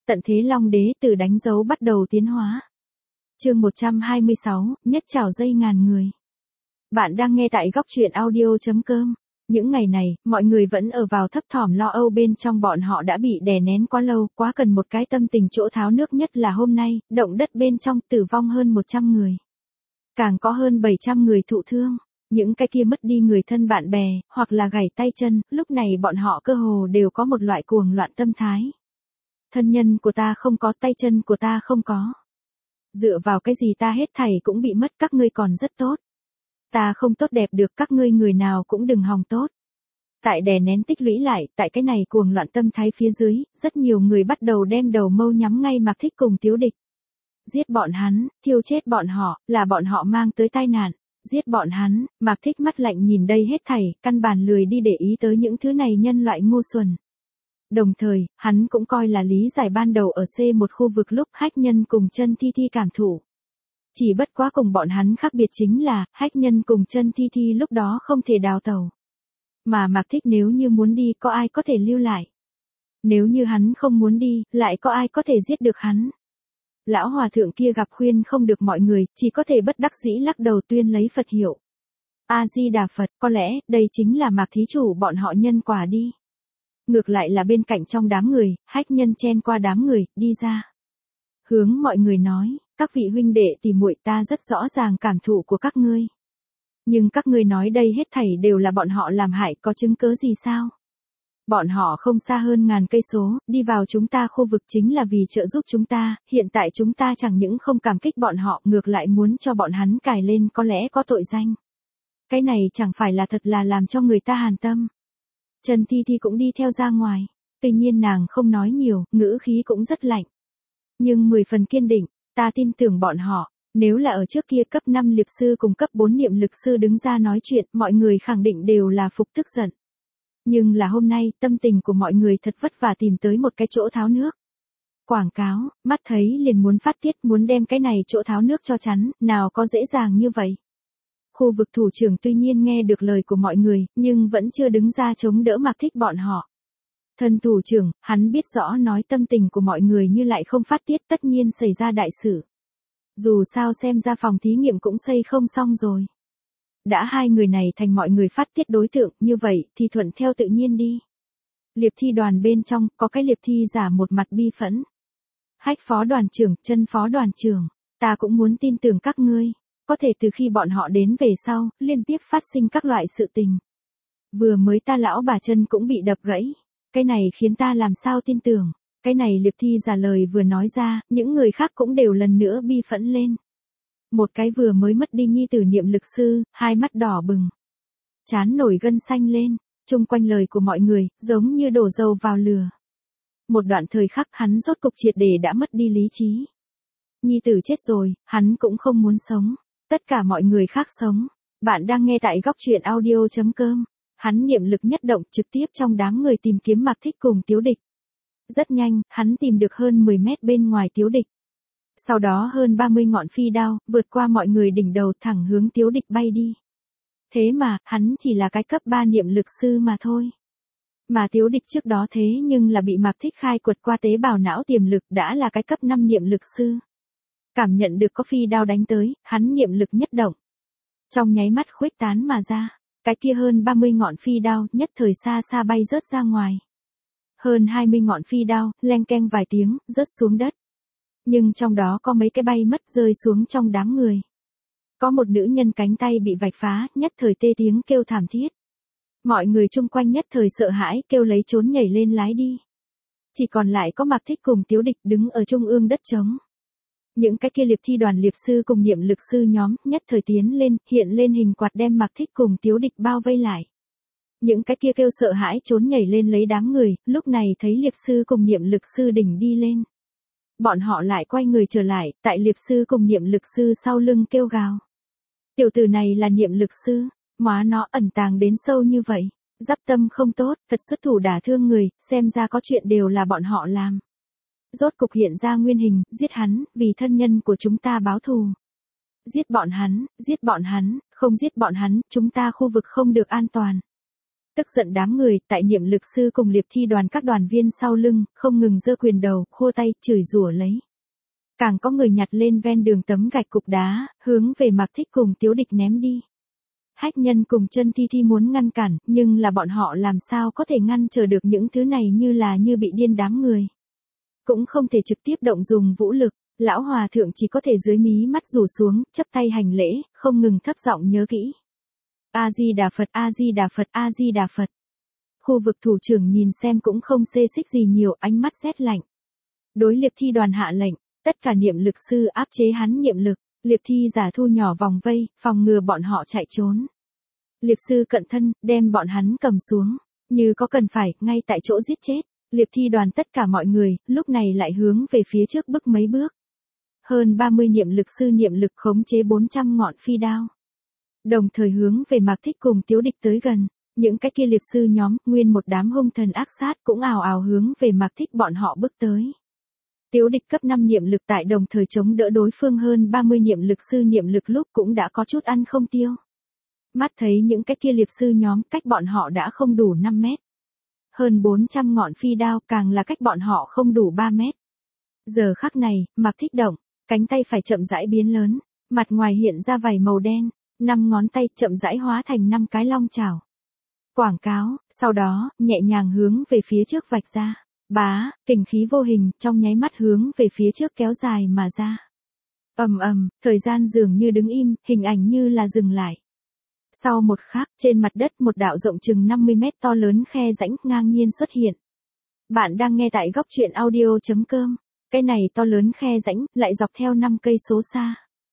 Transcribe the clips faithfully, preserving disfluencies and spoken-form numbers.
Tận thế Long Đế từ đánh dấu bắt đầu tiến hóa. Chương một trăm hai mươi sáu, nhất trảo dây ngàn người. Bạn đang nghe tại góc truyện audio chấm com. Những ngày này, mọi người vẫn ở vào thấp thỏm lo âu bên trong, bọn họ đã bị đè nén quá lâu, quá cần một cái tâm tình chỗ tháo nước, nhất là hôm nay, động đất bên trong tử vong hơn một trăm người. Càng có hơn bảy trăm người thụ thương. Những cái kia mất đi người thân bạn bè, hoặc là gãy tay chân, lúc này bọn họ cơ hồ đều có một loại cuồng loạn tâm thái. Thân nhân của ta không có, tay chân của ta không có. Dựa vào cái gì ta hết thảy cũng bị mất, các ngươi còn rất tốt. Ta không tốt đẹp được, các ngươi người nào cũng đừng hòng tốt. Tại đè nén tích lũy lại, tại cái này cuồng loạn tâm thái phía dưới, rất nhiều người bắt đầu đem đầu mâu nhắm ngay Mạc Thích cùng Tiếu Địch. Giết bọn hắn, thiêu chết bọn họ, là bọn họ mang tới tai nạn. Giết bọn hắn, Mạc Thích mắt lạnh nhìn đây hết thảy, căn bản lười đi để ý tới những thứ này nhân loại ngu xuẩn. Đồng thời, hắn cũng coi là lý giải ban đầu ở C một khu vực lúc Hách Nhân cùng Chân Thi Thi cảm thụ. Chỉ bất quá cùng bọn hắn khác biệt chính là, Hách Nhân cùng Chân Thi Thi lúc đó không thể đào tẩu. Mà Mạc Thích nếu như muốn đi, có ai có thể lưu lại? Nếu như hắn không muốn đi, lại có ai có thể giết được hắn? Lão hòa thượng kia gặp khuyên không được mọi người, chỉ có thể bất đắc dĩ lắc đầu tuyên lấy Phật hiệu. A-di-đà Phật, có lẽ, đây chính là Mạc thí chủ bọn họ nhân quả đi. Ngược lại là bên cạnh trong đám người, Hách Nhân chen qua đám người, đi ra. Hướng mọi người nói, các vị huynh đệ tỷ muội, ta rất rõ ràng cảm thụ của các ngươi. Nhưng các ngươi nói đây hết thảy đều là bọn họ làm hại, có chứng cớ gì sao? Bọn họ không xa hơn ngàn cây số, đi vào chúng ta khu vực chính là vì trợ giúp chúng ta, hiện tại chúng ta chẳng những không cảm kích bọn họ, ngược lại muốn cho bọn hắn cài lên, có lẽ có tội danh. Cái này chẳng phải là thật là làm cho người ta hàn tâm. Trần Thi Thi cũng đi theo ra ngoài, tuy nhiên nàng không nói nhiều, ngữ khí cũng rất lạnh. Nhưng mười phần kiên định, ta tin tưởng bọn họ, nếu là ở trước kia cấp năm liệp sư cùng cấp bốn niệm lực sư đứng ra nói chuyện, mọi người khẳng định đều là phục tức giận. Nhưng là hôm nay, tâm tình của mọi người thật vất vả tìm tới một cái chỗ tháo nước. Quảng cáo, mắt thấy liền muốn phát tiết, muốn đem cái này chỗ tháo nước cho chắn, nào có dễ dàng như vậy. Khu vực thủ trưởng tuy nhiên nghe được lời của mọi người, nhưng vẫn chưa đứng ra chống đỡ Mạc Thích bọn họ. Thân thủ trưởng, hắn biết rõ nói tâm tình của mọi người như lại không phát tiết, tất nhiên xảy ra đại sự. Dù sao xem ra phòng thí nghiệm cũng xây không xong rồi. Đã hai người này thành mọi người phát tiết đối tượng, như vậy thì thuận theo tự nhiên đi. Liệp thi đoàn bên trong, có cái liệp thi giả một mặt bi phẫn. Hách phó đoàn trưởng, Chân phó đoàn trưởng, ta cũng muốn tin tưởng các ngươi. Có thể từ khi bọn họ đến về sau, liên tiếp phát sinh các loại sự tình. Vừa mới ta lão bà Chân cũng bị đập gãy. Cái này khiến ta làm sao tin tưởng. Cái này liệp thi giả lời vừa nói ra, những người khác cũng đều lần nữa bi phẫn lên. Một cái vừa mới mất đi nhi tử niệm lực sư, hai mắt đỏ bừng. Chán nổi gân xanh lên, chung quanh lời của mọi người, giống như đổ dầu vào lửa. Một đoạn thời khắc hắn rốt cục triệt để đã mất đi lý trí. Nhi tử chết rồi, hắn cũng không muốn sống. Tất cả mọi người khác sống. Bạn đang nghe tại góc truyện audio chấm com. Hắn niệm lực nhất động trực tiếp trong đám người tìm kiếm Mạc Thích cùng Tiếu Địch. Rất nhanh, hắn tìm được hơn mười mét bên ngoài Tiếu Địch. Sau đó hơn ba mươi ngọn phi đao, vượt qua mọi người đỉnh đầu thẳng hướng Tiếu Địch bay đi. Thế mà, hắn chỉ là cái cấp ba niệm lực sư mà thôi. Mà Tiếu Địch trước đó thế nhưng là bị Mạc Thích khai quật qua tế bào não tiềm lực, đã là cái cấp năm niệm lực sư. Cảm nhận được có phi đao đánh tới, hắn niệm lực nhất động. Trong nháy mắt khuếch tán mà ra, cái kia hơn ba mươi ngọn phi đao nhất thời xa xa bay rớt ra ngoài. Hơn hai mươi ngọn phi đao, leng keng vài tiếng, rớt xuống đất. Nhưng trong đó có mấy cái bay mất rơi xuống trong đám người. Có một nữ nhân cánh tay bị vạch phá, nhất thời tê tiếng kêu thảm thiết. Mọi người chung quanh nhất thời sợ hãi, kêu lấy trốn nhảy lên lái đi. Chỉ còn lại có Mạc Thích cùng Tiếu Địch đứng ở trung ương đất trống. Những cái kia liệp thi đoàn liệp sư cùng niệm lực sư nhóm, nhất thời tiến lên, hiện lên hình quạt đem Mạc Thích cùng Tiếu Địch bao vây lại. Những cái kia kêu sợ hãi trốn nhảy lên lấy đám người, lúc này thấy liệp sư cùng niệm lực sư đỉnh đi lên. Bọn họ lại quay người trở lại, tại liệp sư cùng niệm lực sư sau lưng kêu gào. Tiểu tử này là niệm lực sư, móa nó ẩn tàng đến sâu như vậy. Giáp tâm không tốt, thật xuất thủ đả thương người, xem ra có chuyện đều là bọn họ làm. Rốt cục hiện ra nguyên hình, giết hắn, vì thân nhân của chúng ta báo thù. Giết bọn hắn, giết bọn hắn, không giết bọn hắn, chúng ta khu vực không được an toàn. Tức giận đám người, tại niệm lực sư cùng liệp thi đoàn các đoàn viên sau lưng, không ngừng giơ quyền đầu, khua tay, chửi rủa lấy. Càng có người nhặt lên ven đường tấm gạch cục đá, hướng về Mạc Thích cùng Tiếu Địch ném đi. Hách Nhân cùng Chân Thi Thi muốn ngăn cản, nhưng là bọn họ làm sao có thể ngăn trở được những thứ này như là như bị điên đám người. Cũng không thể trực tiếp động dùng vũ lực, lão hòa thượng chỉ có thể dưới mí mắt rủ xuống, chấp tay hành lễ, không ngừng thấp giọng nhớ kỹ. A-di-đà Phật, A-di-đà Phật, A-di-đà Phật. Khu vực thủ trưởng nhìn xem cũng không xê xích gì nhiều, ánh mắt rét lạnh. Đối liệp thi đoàn hạ lệnh, tất cả niệm lực sư áp chế hắn niệm lực, liệp thi giả thu nhỏ vòng vây, phòng ngừa bọn họ chạy trốn. Liệp sư cận thân, đem bọn hắn cầm xuống, như có cần phải, ngay tại chỗ giết chết. Liệp thi đoàn tất cả mọi người, lúc này lại hướng về phía trước bước mấy bước. Hơn ba mươi niệm lực sư niệm lực khống chế bốn trăm ngọn phi đao. Đồng thời hướng về Mạc Thích cùng Tiếu Địch tới gần, những cái kia liệp sư nhóm, nguyên một đám hung thần ác sát cũng ào ào hướng về Mạc Thích bọn họ bước tới. Tiếu Địch cấp năm niệm lực tại đồng thời chống đỡ đối phương hơn ba mươi niệm lực sư niệm lực lúc cũng đã có chút ăn không tiêu. Mắt thấy những cái kia liệp sư nhóm cách bọn họ đã không đủ năm mét. Hơn bốn trăm ngọn phi đao càng là cách bọn họ không đủ ba mét. Giờ khắc này, Mạc Thích động, cánh tay phải chậm rãi biến lớn, mặt ngoài hiện ra vảy màu đen, năm ngón tay chậm rãi hóa thành năm cái long chảo. Quảng cáo, sau đó, nhẹ nhàng hướng về phía trước vạch ra. Bá, kình khí vô hình, trong nháy mắt hướng về phía trước kéo dài mà ra. Ầm ầm, thời gian dường như đứng im, hình ảnh như là dừng lại. Sau một khắc, trên mặt đất một đạo rộng chừng năm mươi mét to lớn khe rãnh ngang nhiên xuất hiện. Bạn đang nghe tại góc truyện audio chấm com. Cái này to lớn khe rãnh, lại dọc theo năm cây số xa.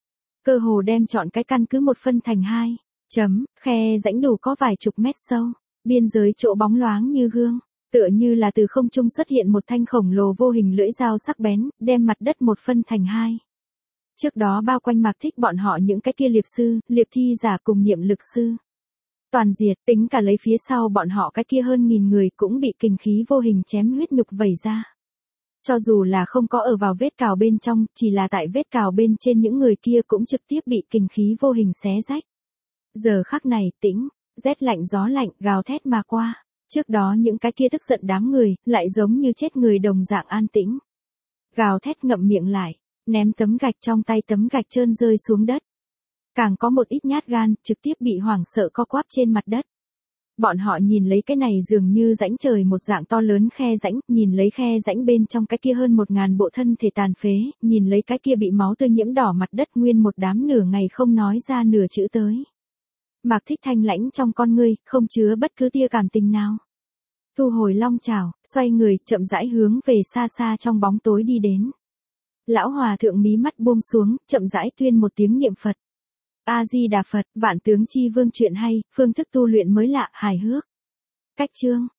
Cơ hồ đem chọn cái căn cứ một phân thành hai. Chấm, khe rãnh đủ có vài chục mét sâu. Biên giới chỗ bóng loáng như gương. Tựa như là từ không trung xuất hiện một thanh khổng lồ vô hình lưỡi dao sắc bén, đem mặt đất một phân thành hai. Trước đó bao quanh Mạc Thích bọn họ những cái kia liệp sư, liệp thi giả cùng niệm lực sư. Toàn diệt, tính cả lấy phía sau bọn họ cái kia hơn nghìn người cũng bị kình khí vô hình chém huyết nhục vẩy ra. Cho dù là không có ở vào vết cào bên trong, chỉ là tại vết cào bên trên những người kia cũng trực tiếp bị kình khí vô hình xé rách. Giờ khắc này tĩnh, rét lạnh gió lạnh gào thét mà qua. Trước đó những cái kia tức giận đám người, lại giống như chết người đồng dạng an tĩnh. Gào thét ngậm miệng lại, ném tấm gạch trong tay tấm gạch trơn rơi xuống đất. Càng có một ít nhát gan, trực tiếp bị hoảng sợ co quắp trên mặt đất. Bọn họ nhìn lấy cái này dường như rãnh trời một dạng to lớn khe rãnh, nhìn lấy khe rãnh bên trong cái kia hơn một ngàn bộ thân thể tàn phế, nhìn lấy cái kia bị máu tươi nhiễm đỏ mặt đất nguyên một đám nửa ngày không nói ra nửa chữ tới. Mạc Thích thanh lãnh trong con ngươi, không chứa bất cứ tia cảm tình nào. Thu hồi long chảo, xoay người, chậm rãi hướng về xa xa trong bóng tối đi đến. Lão hòa thượng mí mắt buông xuống, chậm rãi tuyên một tiếng niệm Phật. A-di-đà Phật, vạn tướng chi vương truyện hay, phương thức tu luyện mới lạ, hài hước. Cách chương